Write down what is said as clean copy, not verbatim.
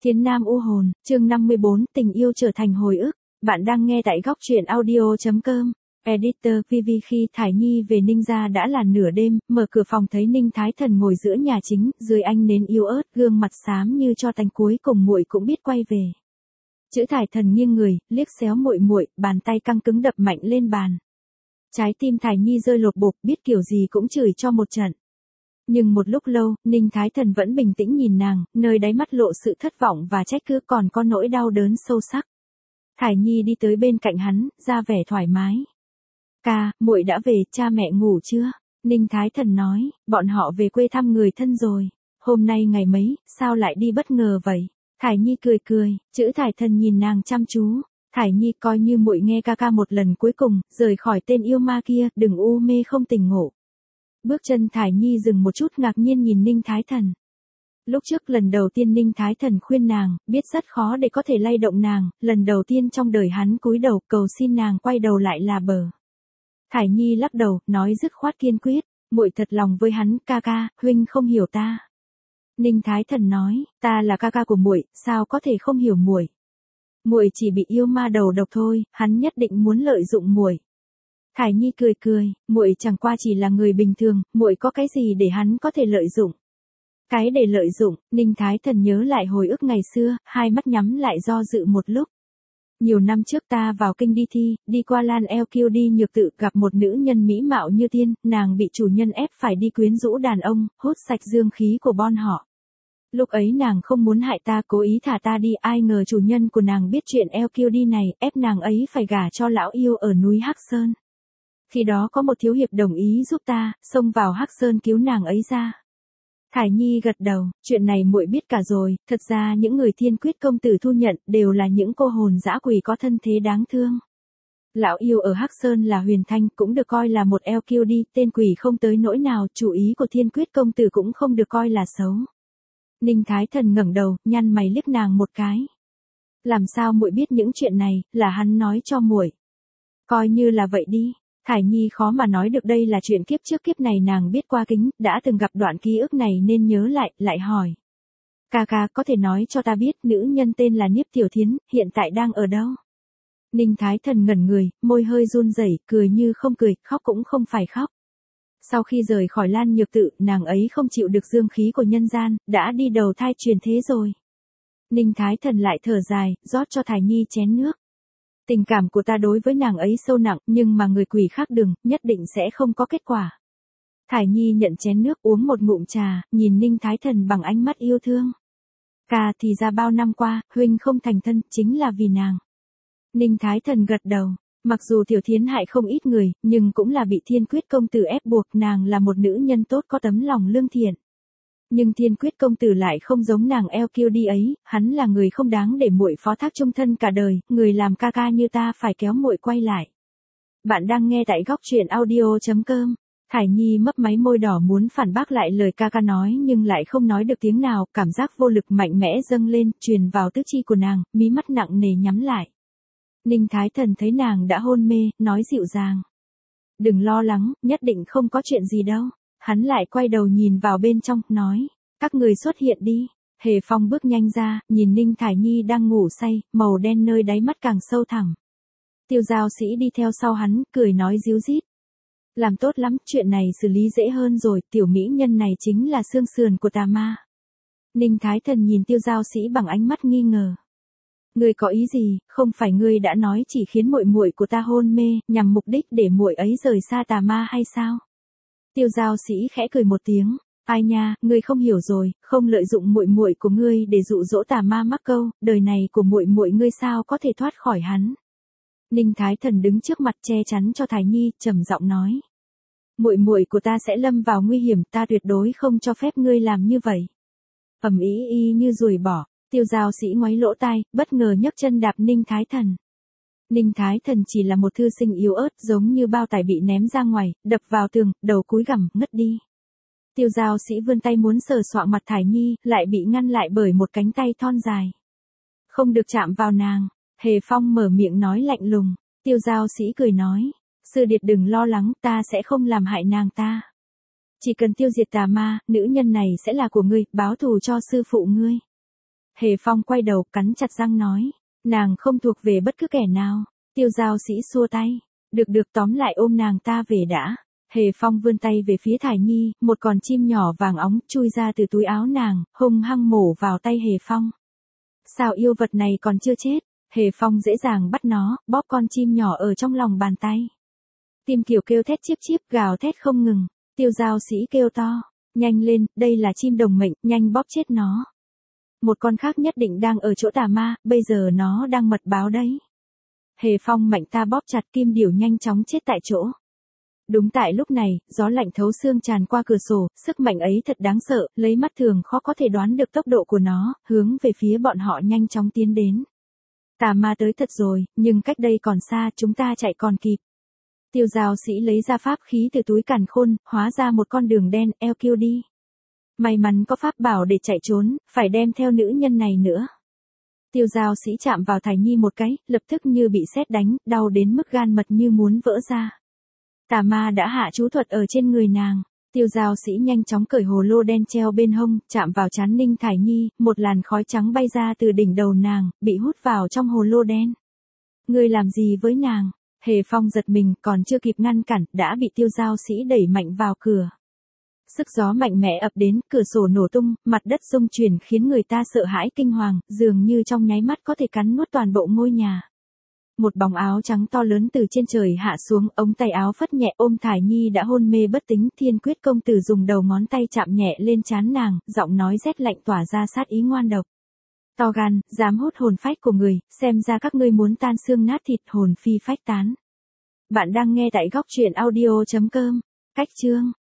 Thiên Nam U Hồn, chương 54, tình yêu trở thành hồi ức. Bạn đang nghe tại góc truyện audio.com. Editor VV. Khi Thải Nhi về Ninh gia đã là nửa đêm, mở cửa phòng thấy Ninh Thái Thần ngồi giữa nhà chính, dưới ánh nến yếu ớt, gương mặt xám như tro tàn, cuối cùng muội cũng biết quay về. Chữ Thải Thần nghiêng người, liếc xéo muội, bàn tay căng cứng đập mạnh lên bàn. Trái tim Thải Nhi rơi lột bột, biết kiểu gì cũng chửi cho một trận. Nhưng một lúc lâu, Ninh Thái Thần vẫn bình tĩnh nhìn nàng, nơi đáy mắt lộ sự thất vọng và trách cứ, còn có nỗi đau đớn sâu sắc. Thải Nhi đi tới bên cạnh hắn, ra vẻ thoải mái. Ca, muội đã về, cha mẹ ngủ chưa? Ninh Thái Thần nói, bọn họ về quê thăm người thân rồi. Hôm nay ngày mấy, sao lại đi bất ngờ vậy? Thải Nhi cười, Chữ Thải Thần nhìn nàng chăm chú. Thải Nhi, coi như muội nghe ca một lần cuối cùng, rời khỏi tên yêu ma kia, đừng u mê không tỉnh ngộ. Bước chân Thải Nhi dừng một chút, ngạc nhiên nhìn Ninh Thái Thần. Lúc trước lần đầu tiên Ninh Thái Thần khuyên nàng, biết rất khó để có thể lay động nàng, lần đầu tiên trong đời hắn cúi đầu cầu xin nàng quay đầu lại là bờ. Thải Nhi lắc đầu, nói dứt khoát kiên quyết, muội thật lòng với hắn, ca, huynh không hiểu ta. Ninh Thái Thần nói, ta là ca của muội, sao có thể không hiểu muội? Muội chỉ bị yêu ma đầu độc thôi, hắn nhất định muốn lợi dụng muội. Thải Nhi cười, muội chẳng qua chỉ là người bình thường, muội có cái gì để hắn có thể lợi dụng? Cái để lợi dụng? Ninh Thái Thần nhớ lại hồi ức ngày xưa, hai mắt nhắm lại do dự một lúc. Nhiều năm trước ta vào kinh đi thi, đi qua Lan Eo Kiêu đi nhược tự, gặp một nữ nhân mỹ mạo như tiên, nàng bị chủ nhân ép phải đi quyến rũ đàn ông, hút sạch dương khí của bọn họ. Lúc ấy nàng không muốn hại ta, cố ý thả ta đi, ai ngờ chủ nhân của nàng biết chuyện Eo Kiêu đi này, ép nàng ấy phải gả cho lão yêu ở núi Hắc Sơn. Khi đó có một thiếu hiệp đồng ý giúp ta, xông vào Hắc Sơn cứu nàng ấy ra. Thải Nhi gật đầu, chuyện này muội biết cả rồi, thật ra những người Thiên Quyết công tử thu nhận đều là những cô hồn dã quỷ có thân thế đáng thương. Lão yêu ở Hắc Sơn là Huyền Thanh, cũng được coi là một eo kiêu đi, tên quỷ không tới nỗi nào, chủ ý của Thiên Quyết công tử cũng không được coi là xấu. Ninh Thái Thần ngẩng đầu, nhăn mày liếc nàng một cái. Làm sao muội biết những chuyện này, là hắn nói cho muội. Coi như là vậy đi. Thải Nhi khó mà nói được, đây là chuyện kiếp trước kiếp này nàng biết qua kính, đã từng gặp đoạn ký ức này nên nhớ lại hỏi. Ca có thể nói cho ta biết nữ nhân tên là Niếp Tiểu Thiến, hiện tại đang ở đâu? Ninh Thái Thần ngẩn người, môi hơi run rẩy, cười như không cười, khóc cũng không phải khóc. Sau khi rời khỏi Lan Nhược Tự, nàng ấy không chịu được dương khí của nhân gian, đã đi đầu thai truyền thế rồi. Ninh Thái Thần lại thở dài, rót cho Thải Nhi chén nước. Tình cảm của ta đối với nàng ấy sâu nặng, nhưng mà người quỷ khác đừng, nhất định sẽ không có kết quả. Thải Nhi nhận chén nước, uống một ngụm trà, nhìn Ninh Thái Thần bằng ánh mắt yêu thương. Ca, thì ra bao năm qua, huynh không thành thân, chính là vì nàng. Ninh Thái Thần gật đầu, mặc dù Tiểu Thiến hại không ít người, nhưng cũng là bị Thiên Quyết công tử ép buộc, nàng là một nữ nhân tốt có tấm lòng lương thiện. Nhưng Thiên Quyết công tử lại không giống nàng eo kiêu đi ấy, hắn là người không đáng để muội phó thác chung thân cả đời, người làm ca như ta phải kéo muội quay lại. Bạn đang nghe tại góc truyện audio.com. Thải Nhi mấp máy môi đỏ muốn phản bác lại lời ca nói nhưng lại không nói được tiếng nào, cảm giác vô lực mạnh mẽ dâng lên, truyền vào tứ chi của nàng, mí mắt nặng nề nhắm lại. Ninh Thái Thần thấy nàng đã hôn mê, nói dịu dàng. Đừng lo lắng, nhất định không có chuyện gì đâu. Hắn lại quay đầu nhìn vào bên trong, nói, các người xuất hiện đi. Hề Phong bước nhanh ra, nhìn Ninh Thải Nhi đang ngủ say, màu đen nơi đáy mắt càng sâu thẳm. Tiêu Giao Sĩ đi theo sau hắn, cười nói ríu rít. Làm tốt lắm, chuyện này xử lý dễ hơn rồi, tiểu mỹ nhân này chính là xương sườn của tà ma. Ninh Thái Thần nhìn Tiêu Giao Sĩ bằng ánh mắt nghi ngờ. Ngươi có ý gì, không phải ngươi đã nói chỉ khiến muội của ta hôn mê, nhằm mục đích để muội ấy rời xa tà ma hay sao? Tiêu Giao Sĩ khẽ cười một tiếng, ai nha, ngươi không hiểu rồi, không lợi dụng muội của ngươi để dụ dỗ tà ma mắc câu, đời này của muội ngươi sao có thể thoát khỏi hắn. Ninh Thái Thần đứng trước mặt che chắn cho Thải Nhi, trầm giọng nói, muội của ta sẽ lâm vào nguy hiểm, ta tuyệt đối không cho phép ngươi làm như vậy. Ầm ĩ như ruồi bỏ, Tiêu Giao Sĩ ngoáy lỗ tai, bất ngờ nhấc chân đạp Ninh Thái Thần. Ninh Thái Thần chỉ là một thư sinh yếu ớt, giống như bao tải bị ném ra ngoài, đập vào tường, đầu cúi gằm, ngất đi. Tiêu Giao Sĩ vươn tay muốn sờ soạng mặt Thải Nhi, lại bị ngăn lại bởi một cánh tay thon dài. Không được chạm vào nàng. Hề Phong mở miệng nói lạnh lùng. Tiêu Giao Sĩ cười nói, sư điệt đừng lo lắng, ta sẽ không làm hại nàng ta. Chỉ cần tiêu diệt tà ma, nữ nhân này sẽ là của ngươi, báo thù cho sư phụ ngươi. Hề Phong quay đầu cắn chặt răng nói. Nàng không thuộc về bất cứ kẻ nào. Tiêu Giao Sĩ xua tay. Được tóm lại ôm nàng ta về đã. Hề Phong vươn tay về phía Thải Nhi, một con chim nhỏ vàng óng chui ra từ túi áo nàng, hung hăng mổ vào tay Hề Phong. Sao yêu vật này còn chưa chết? Hề Phong dễ dàng bắt nó, bóp con chim nhỏ ở trong lòng bàn tay. Tim Kiều kêu thét chíp chíp gào thét không ngừng. Tiêu Giao Sĩ kêu to. Nhanh lên, đây là chim đồng mệnh, nhanh bóp chết nó. Một con khác nhất định đang ở chỗ tà ma, bây giờ nó đang mật báo đấy. Hề Phong mạnh ta bóp chặt kim điểu nhanh chóng chết tại chỗ. Đúng tại lúc này, gió lạnh thấu xương tràn qua cửa sổ, sức mạnh ấy thật đáng sợ, lấy mắt thường khó có thể đoán được tốc độ của nó, hướng về phía bọn họ nhanh chóng tiến đến. Tà ma tới thật rồi, nhưng cách đây còn xa, chúng ta chạy còn kịp. Tiêu Giao Sĩ lấy ra pháp khí từ túi càn khôn, hóa ra một con đường đen, eo kêu đi. May mắn có pháp bảo để chạy trốn, phải đem theo nữ nhân này nữa. Tiêu Giao Sĩ chạm vào Thải Nhi một cái, lập tức như bị sét đánh, đau đến mức gan mật như muốn vỡ ra. Tà ma đã hạ chú thuật ở trên người nàng. Tiêu Giao Sĩ nhanh chóng cởi hồ lô đen treo bên hông, chạm vào trán Ninh Thải Nhi, một làn khói trắng bay ra từ đỉnh đầu nàng, bị hút vào trong hồ lô đen. Ngươi làm gì với nàng? Hề Phong giật mình, còn chưa kịp ngăn cản, đã bị Tiêu Giao Sĩ đẩy mạnh vào cửa. Sức gió mạnh mẽ ập đến, cửa sổ nổ tung, mặt đất rung chuyển khiến người ta sợ hãi kinh hoàng, dường như trong nháy mắt có thể cắn nuốt toàn bộ ngôi nhà. Một bóng áo trắng to lớn từ trên trời hạ xuống, ống tay áo phất nhẹ ôm Thải Nhi đã hôn mê bất tỉnh. Thiên Quyết công tử dùng đầu ngón tay chạm nhẹ lên trán nàng, giọng nói rét lạnh tỏa ra sát ý ngoan độc. To gan, dám hút hồn phách của người, xem ra các ngươi muốn tan xương nát thịt, hồn phi phách tán. Bạn đang nghe tại góc truyện audio.com. Cách chương